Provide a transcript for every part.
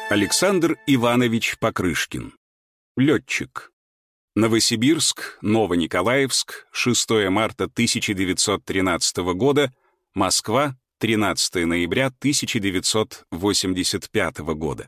Александр Иванович Покрышкин. Летчик. Новосибирск, Новониколаевск, 6 марта 1913 года, Москва, 13 ноября 1985 года.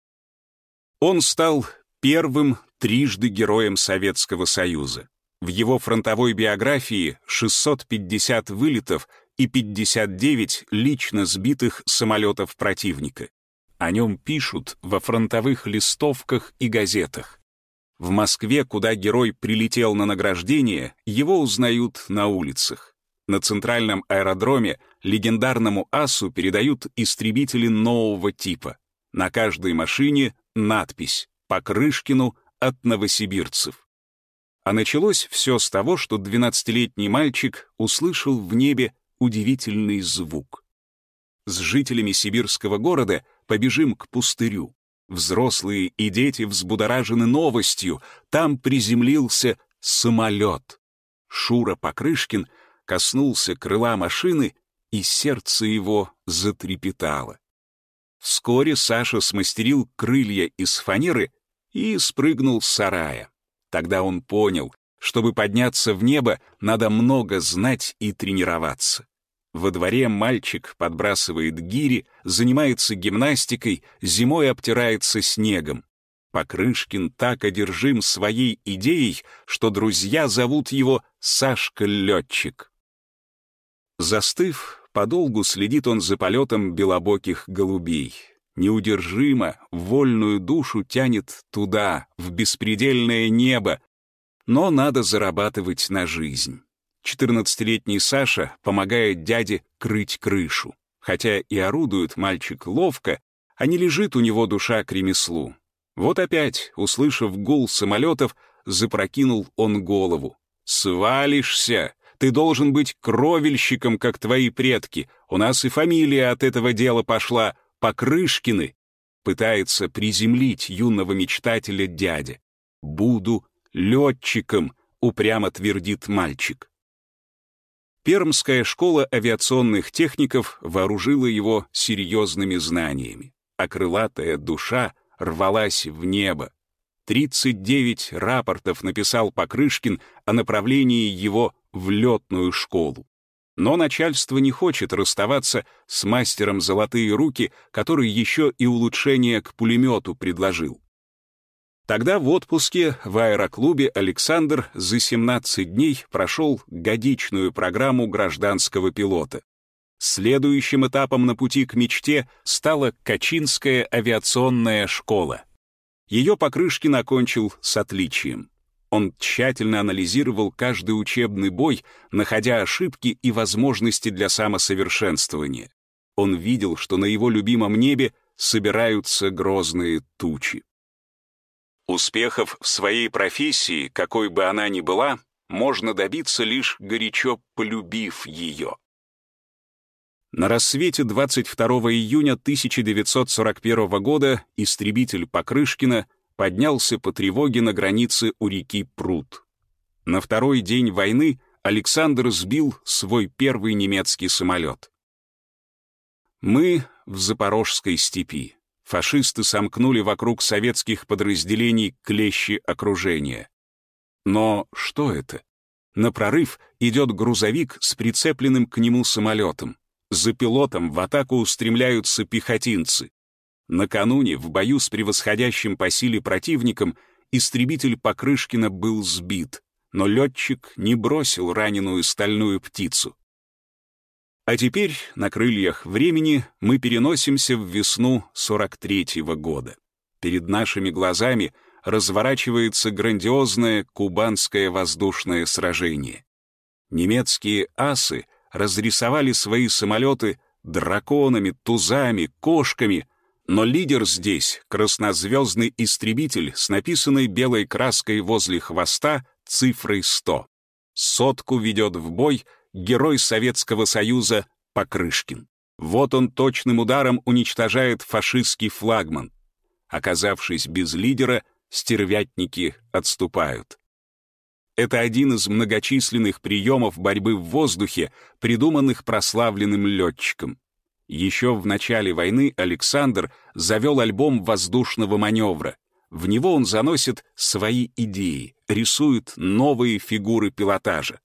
Он стал первым трижды героем Советского Союза. В его фронтовой биографии 650 вылетов и 59 лично сбитых самолетов противника. О нем пишут во фронтовых листовках и газетах. В Москве, куда герой прилетел на награждение, его узнают на улицах. На центральном аэродроме легендарному асу передают истребители нового типа. На каждой машине надпись «Покрышкину от новосибирцев». А началось все с того, что 12-летний мальчик услышал в небе удивительный звук. С жителями сибирского города побежим к пустырю. Взрослые и дети взбудоражены новостью. Там приземлился самолет. Шура Покрышкин коснулся крыла машины, и сердце его затрепетало. Вскоре Саша смастерил крылья из фанеры и спрыгнул с сарая. Тогда он понял, чтобы подняться в небо, надо много знать и тренироваться. Во дворе мальчик подбрасывает гири, занимается гимнастикой, зимой обтирается снегом. Покрышкин так одержим своей идеей, что друзья зовут его Сашка-летчик. Застыв, подолгу следит он за полетом белобоких голубей. Неудержимо, вольную душу тянет туда, в беспредельное небо, но надо зарабатывать на жизнь. 14-летний Саша помогает дяде крыть крышу. Хотя и орудует мальчик ловко, а не лежит у него душа к ремеслу. Вот опять, услышав гул самолетов, запрокинул он голову. «Свалишься! Ты должен быть кровельщиком, как твои предки. У нас и фамилия от этого дела пошла — Покрышкины». Пытается приземлить юного мечтателя дядя. «Буду летчиком», — упрямо твердит мальчик. Пермская школа авиационных техников вооружила его серьезными знаниями, а крылатая душа рвалась в небо. 39 рапортов написал Покрышкин о направлении его в летную школу. Но начальство не хочет расставаться с мастером «Золотые руки», который еще и улучшение к пулемету предложил. Тогда в отпуске в аэроклубе Александр за 17 дней прошел годичную программу гражданского пилота. Следующим этапом на пути к мечте стала Качинская авиационная школа. Ее Покрышкин окончил с отличием. Он тщательно анализировал каждый учебный бой, находя ошибки и возможности для самосовершенствования. Он видел, что на его любимом небе собираются грозные тучи. Успехов в своей профессии, какой бы она ни была, можно добиться лишь горячо полюбив ее. На рассвете 22 июня 1941 года истребитель Покрышкина поднялся по тревоге на границе у реки Прут. На второй день войны Александр сбил свой первый немецкий самолет. Мы в Запорожской степи. Фашисты сомкнули вокруг советских подразделений клещи окружения. Но что это? На прорыв идет грузовик с прицепленным к нему самолетом. За пилотом в атаку устремляются пехотинцы. Накануне в бою с превосходящим по силе противником истребитель Покрышкина был сбит, но летчик не бросил раненую стальную птицу. А теперь на крыльях времени мы переносимся в весну 43-го года. Перед нашими глазами разворачивается грандиозное кубанское воздушное сражение. Немецкие асы разрисовали свои самолеты драконами, тузами, кошками, но лидер здесь — краснозвездный истребитель с написанной белой краской возле хвоста цифрой 100. Сотку ведет в бой герой Советского Союза Покрышкин. Вот он точным ударом уничтожает фашистский флагман. Оказавшись без лидера, стервятники отступают. Это один из многочисленных приемов борьбы в воздухе, придуманных прославленным летчиком. Еще в начале войны Александр завел альбом воздушного маневра. В него он заносит свои идеи, рисует новые фигуры пилотажа.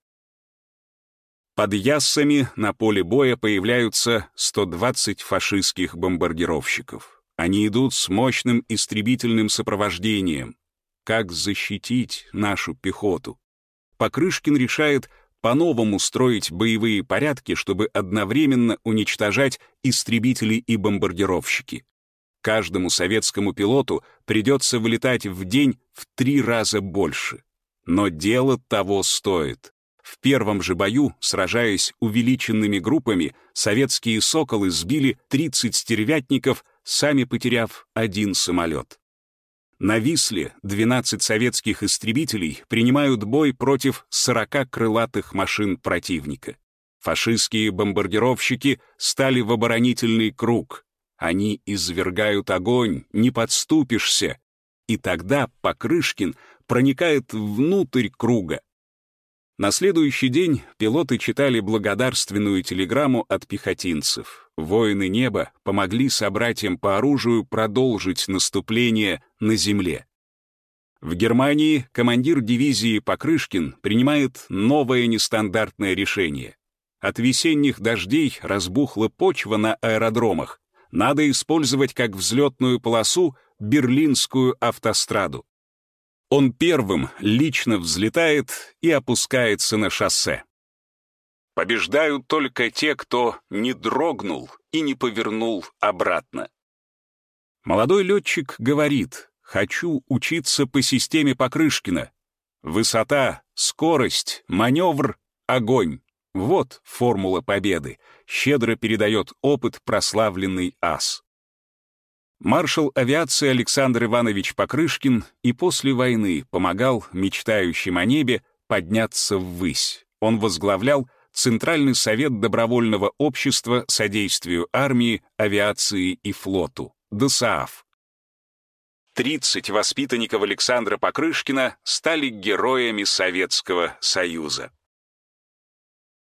Под Яссами на поле боя появляются 120 фашистских бомбардировщиков. Они идут с мощным истребительным сопровождением. Как защитить нашу пехоту? Покрышкин решает по-новому строить боевые порядки, чтобы одновременно уничтожать истребители и бомбардировщики. Каждому советскому пилоту придется вылетать в день в 3 раза больше. Но дело того стоит. В первом же бою, сражаясь увеличенными группами, советские «Соколы» сбили 30 стервятников, сами потеряв 1 самолет. На Висле 12 советских истребителей принимают бой против 40 крылатых машин противника. Фашистские бомбардировщики стали в оборонительный круг. Они извергают огонь, не подступишься. И тогда Покрышкин проникает внутрь круга. На следующий день пилоты читали благодарственную телеграмму от пехотинцев. Воины неба помогли собратьям по оружию продолжить наступление на земле. В Германии командир дивизии Покрышкин принимает новое нестандартное решение. От весенних дождей разбухла почва на аэродромах. Надо использовать как взлетную полосу Берлинскую автостраду. Он первым лично взлетает и опускается на шоссе. Побеждают только те, кто не дрогнул и не повернул обратно. Молодой летчик говорит: «Хочу учиться по системе Покрышкина. Высота, скорость, маневр, огонь. Вот формула победы», щедро передает опыт прославленный ас. Маршал авиации Александр Иванович Покрышкин и после войны помогал мечтающим о небе подняться ввысь. Он возглавлял Центральный совет добровольного общества содействию армии, авиации и флоту, ДСААФ. 30 воспитанников Александра Покрышкина стали героями Советского Союза.